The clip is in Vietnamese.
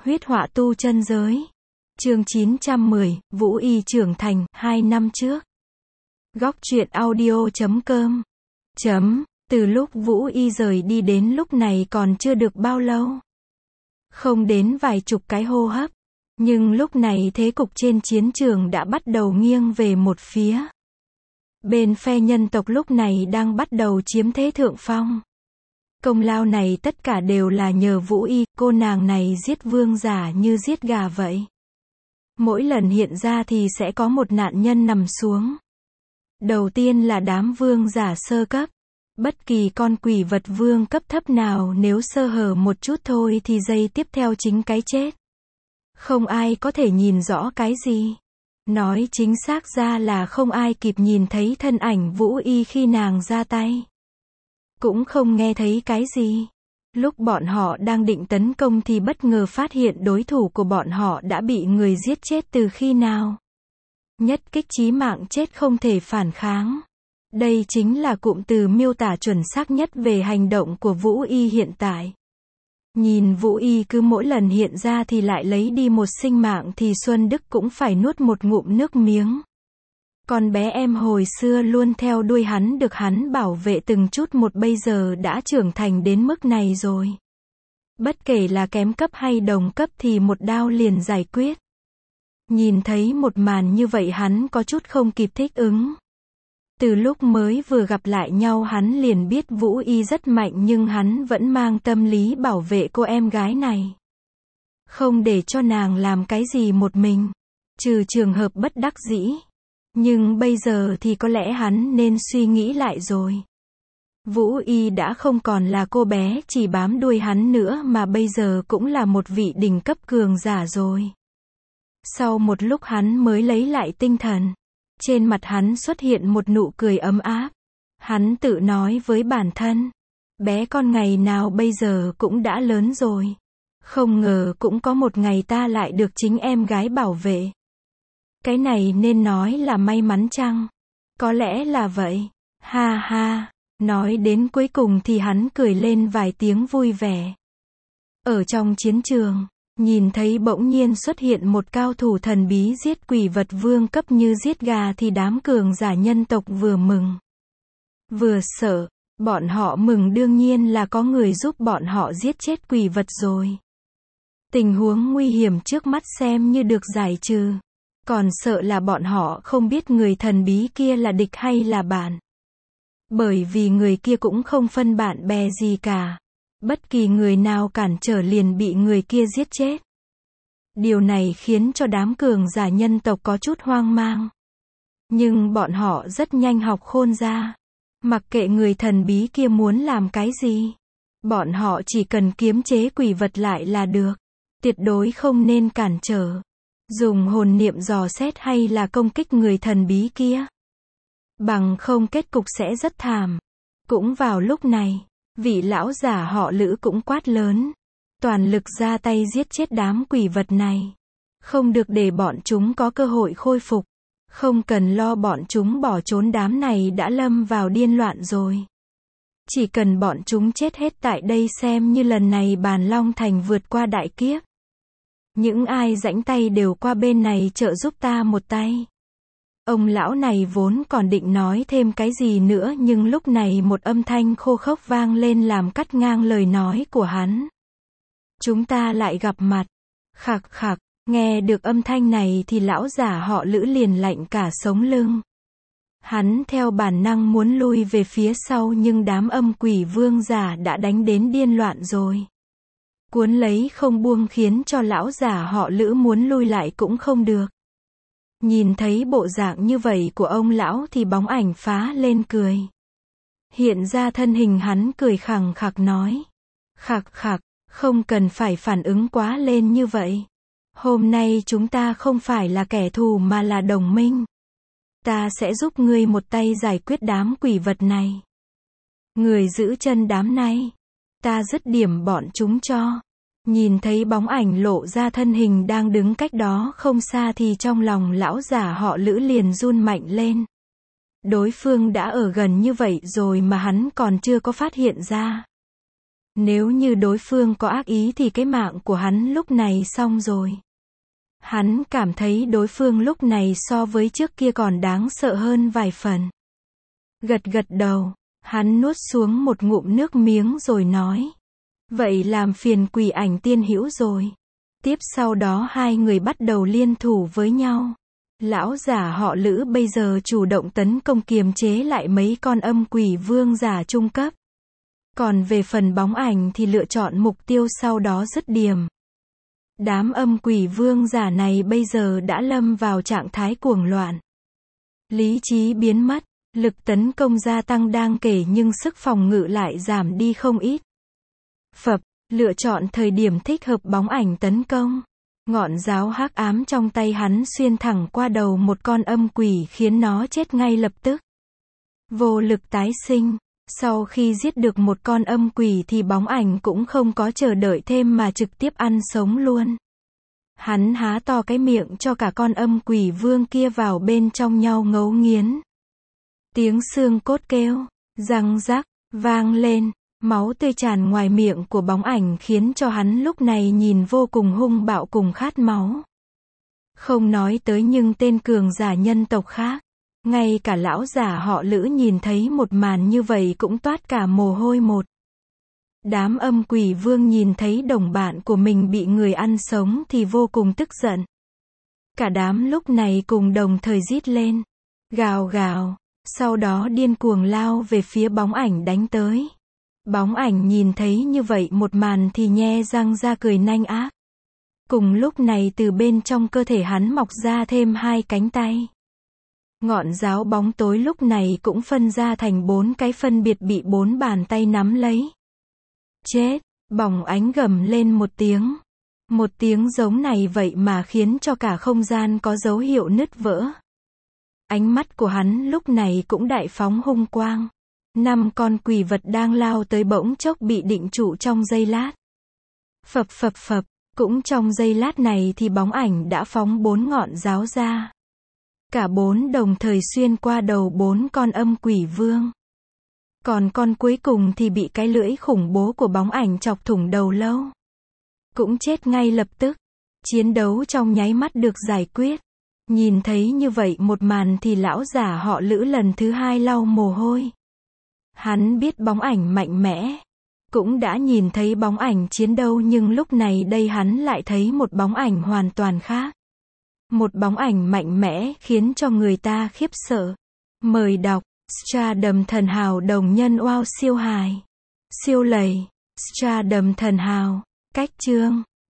Huyết họa tu chân giới. Chương 910, Vũ Y trưởng thành, 2 năm trước. Góc truyện audio.com. Từ lúc Vũ Y rời đi đến lúc này còn chưa được bao lâu. Không đến vài chục cái hô hấp. Nhưng lúc này thế cục trên chiến trường đã bắt đầu nghiêng về một phía. Bên phe nhân tộc lúc này đang bắt đầu chiếm thế thượng phong. Công lao này tất cả đều là nhờ Vũ Y, cô nàng này giết vương giả như giết gà vậy. Mỗi lần hiện ra thì sẽ có một nạn nhân nằm xuống. Đầu tiên là đám vương giả sơ cấp. Bất kỳ con quỷ vật vương cấp thấp nào nếu sơ hở một chút thôi thì giây tiếp theo chính cái chết. Không ai có thể nhìn rõ cái gì. Nói chính xác ra là không ai kịp nhìn thấy thân ảnh Vũ Y khi nàng ra tay. Cũng không nghe thấy cái gì. Lúc bọn họ đang định tấn công thì bất ngờ phát hiện đối thủ của bọn họ đã bị người giết chết từ khi nào. Nhất kích chí mạng chết không thể phản kháng. Đây chính là cụm từ miêu tả chuẩn xác nhất về hành động của Vũ Y hiện tại. Nhìn Vũ Y cứ mỗi lần hiện ra thì lại lấy đi một sinh mạng thì Xuân Đức cũng phải nuốt một ngụm nước miếng. Con bé em hồi xưa luôn theo đuôi hắn được hắn bảo vệ từng chút một bây giờ đã trưởng thành đến mức này rồi. Bất kể là kém cấp hay đồng cấp thì một đao liền giải quyết. Nhìn thấy một màn như vậy hắn có chút không kịp thích ứng. Từ lúc mới vừa gặp lại nhau hắn liền biết Vũ Y rất mạnh nhưng hắn vẫn mang tâm lý bảo vệ cô em gái này. Không để cho nàng làm cái gì một mình. Trừ trường hợp bất đắc dĩ. Nhưng bây giờ thì có lẽ hắn nên suy nghĩ lại rồi. Vũ Y đã không còn là cô bé chỉ bám đuôi hắn nữa mà bây giờ cũng là một vị đỉnh cấp cường giả rồi. Sau một lúc hắn mới lấy lại tinh thần. Trên mặt hắn xuất hiện một nụ cười ấm áp. Hắn tự nói với bản thân. Bé con ngày nào bây giờ cũng đã lớn rồi. Không ngờ cũng có một ngày ta lại được chính em gái bảo vệ. Cái này nên nói là may mắn chăng? Có lẽ là vậy. Ha ha. Nói đến cuối cùng thì hắn cười lên vài tiếng vui vẻ. Ở trong chiến trường, nhìn thấy bỗng nhiên xuất hiện một cao thủ thần bí giết quỷ vật vương cấp như giết gà thì đám cường giả nhân tộc vừa mừng, vừa sợ. Bọn họ mừng đương nhiên là có người giúp bọn họ giết chết quỷ vật rồi. Tình huống nguy hiểm trước mắt xem như được giải trừ. Còn sợ là bọn họ không biết người thần bí kia là địch hay là bạn. Bởi vì người kia cũng không phân bạn bè gì cả. Bất kỳ người nào cản trở liền bị người kia giết chết. Điều này khiến cho đám cường giả nhân tộc có chút hoang mang. Nhưng bọn họ rất nhanh học khôn ra. Mặc kệ người thần bí kia muốn làm cái gì. Bọn họ chỉ cần kiềm chế quỷ vật lại là được. Tuyệt đối không nên cản trở. Dùng hồn niệm dò xét hay là công kích người thần bí kia. Bằng không kết cục sẽ rất thảm. Cũng vào lúc này, vị lão giả họ Lữ cũng quát lớn. Toàn lực ra tay giết chết đám quỷ vật này. Không được để bọn chúng có cơ hội khôi phục. Không cần lo bọn chúng bỏ trốn, đám này đã lâm vào điên loạn rồi. Chỉ cần bọn chúng chết hết tại đây xem như lần này Bàn Long Thành vượt qua đại kiếp. Những ai rảnh tay đều qua bên này trợ giúp ta một tay. Ông lão này vốn còn định nói thêm cái gì nữa nhưng lúc này một âm thanh khô khốc vang lên làm cắt ngang lời nói của hắn. Chúng ta lại gặp mặt. Khạc khạc, nghe được âm thanh này thì lão giả họ Lữ liền lạnh cả sống lưng. Hắn theo bản năng muốn lui về phía sau nhưng đám âm quỷ vương giả đã đánh đến điên loạn rồi. Cuốn lấy không buông khiến cho lão giả họ Lữ muốn lui lại cũng không được. Nhìn thấy bộ dạng như vậy của ông lão thì bóng ảnh phá lên cười. Hiện ra thân hình hắn cười khẳng khặc nói. Khặc khặc, không cần phải phản ứng quá lên như vậy. Hôm nay chúng ta không phải là kẻ thù mà là đồng minh. Ta sẽ giúp ngươi một tay giải quyết đám quỷ vật này. Người giữ chân đám này. Ta dứt điểm bọn chúng cho. Nhìn thấy bóng ảnh lộ ra thân hình đang đứng cách đó không xa thì trong lòng lão giả họ Lữ liền run mạnh lên. Đối phương đã ở gần như vậy rồi mà hắn còn chưa có phát hiện ra. Nếu như đối phương có ác ý thì cái mạng của hắn lúc này xong rồi. Hắn cảm thấy đối phương lúc này so với trước kia còn đáng sợ hơn vài phần. Gật gật đầu, hắn nuốt xuống một ngụm nước miếng rồi nói. Vậy làm phiền Quỷ Ảnh tiên hữu rồi. Tiếp sau đó hai người bắt đầu liên thủ với nhau. Lão giả họ Lữ bây giờ chủ động tấn công kiềm chế lại mấy con âm quỷ vương giả trung cấp. Còn về phần Bóng Ảnh thì lựa chọn mục tiêu sau đó dứt điểm. Đám âm quỷ vương giả này bây giờ đã lâm vào trạng thái cuồng loạn. Lý trí biến mất, lực tấn công gia tăng đáng kể nhưng sức phòng ngự lại giảm đi không ít. Phập, lựa chọn thời điểm thích hợp Bóng Ảnh tấn công. Ngọn giáo hắc ám trong tay hắn xuyên thẳng qua đầu một con âm quỷ khiến nó chết ngay lập tức. Vô lực tái sinh. Sau khi giết được một con âm quỷ thì Bóng Ảnh cũng không có chờ đợi thêm mà trực tiếp ăn sống luôn. Hắn há to cái miệng cho cả con âm quỷ vương kia vào bên trong nhau ngấu nghiến. Tiếng xương cốt kêu, răng rắc, vang lên. Máu tươi tràn ngoài miệng của Bóng Ảnh khiến cho hắn lúc này nhìn vô cùng hung bạo cùng khát máu. Không nói tới nhưng tên cường giả nhân tộc khác. Ngay cả lão giả họ Lữ nhìn thấy một màn như vậy cũng toát cả mồ hôi một. Đám âm quỷ vương nhìn thấy đồng bạn của mình bị người ăn sống thì vô cùng tức giận. Cả đám lúc này cùng đồng thời rít lên. Gào gào. Sau đó điên cuồng lao về phía Bóng Ảnh đánh tới. Bóng Ảnh nhìn thấy như vậy một màn thì nhe răng ra cười nanh ác. Cùng lúc này từ bên trong cơ thể hắn mọc ra thêm hai cánh tay. Ngọn giáo bóng tối lúc này cũng phân ra thành 4 cái phân biệt bị 4 bàn tay nắm lấy. Chết, Bóng Ánh gầm lên một tiếng. Một tiếng giống này vậy mà khiến cho cả không gian có dấu hiệu nứt vỡ. Ánh mắt của hắn lúc này cũng đại phóng hung quang. 5 con quỷ vật đang lao tới bỗng chốc bị định trụ trong giây lát. Phập phập phập, cũng trong giây lát này thì Bóng Ảnh đã phóng 4 ngọn giáo ra. Cả 4 đồng thời xuyên qua đầu 4 con âm quỷ vương. Còn con cuối cùng thì bị cái lưỡi khủng bố của Bóng Ảnh chọc thủng đầu lâu. Cũng chết ngay lập tức. Chiến đấu trong nháy mắt được giải quyết. Nhìn thấy như vậy một màn thì lão giả họ Lữ lần thứ 2 lau mồ hôi. Hắn biết Bóng Ảnh mạnh mẽ. Cũng đã nhìn thấy Bóng Ảnh chiến đấu nhưng lúc này đây hắn lại thấy một Bóng Ảnh hoàn toàn khác. Một Bóng Ảnh mạnh mẽ khiến cho người ta khiếp sợ. Mời đọc, Stardom Thần Hào đồng nhân wow siêu hài. Siêu lầy, Stardom Thần Hào, cách chương.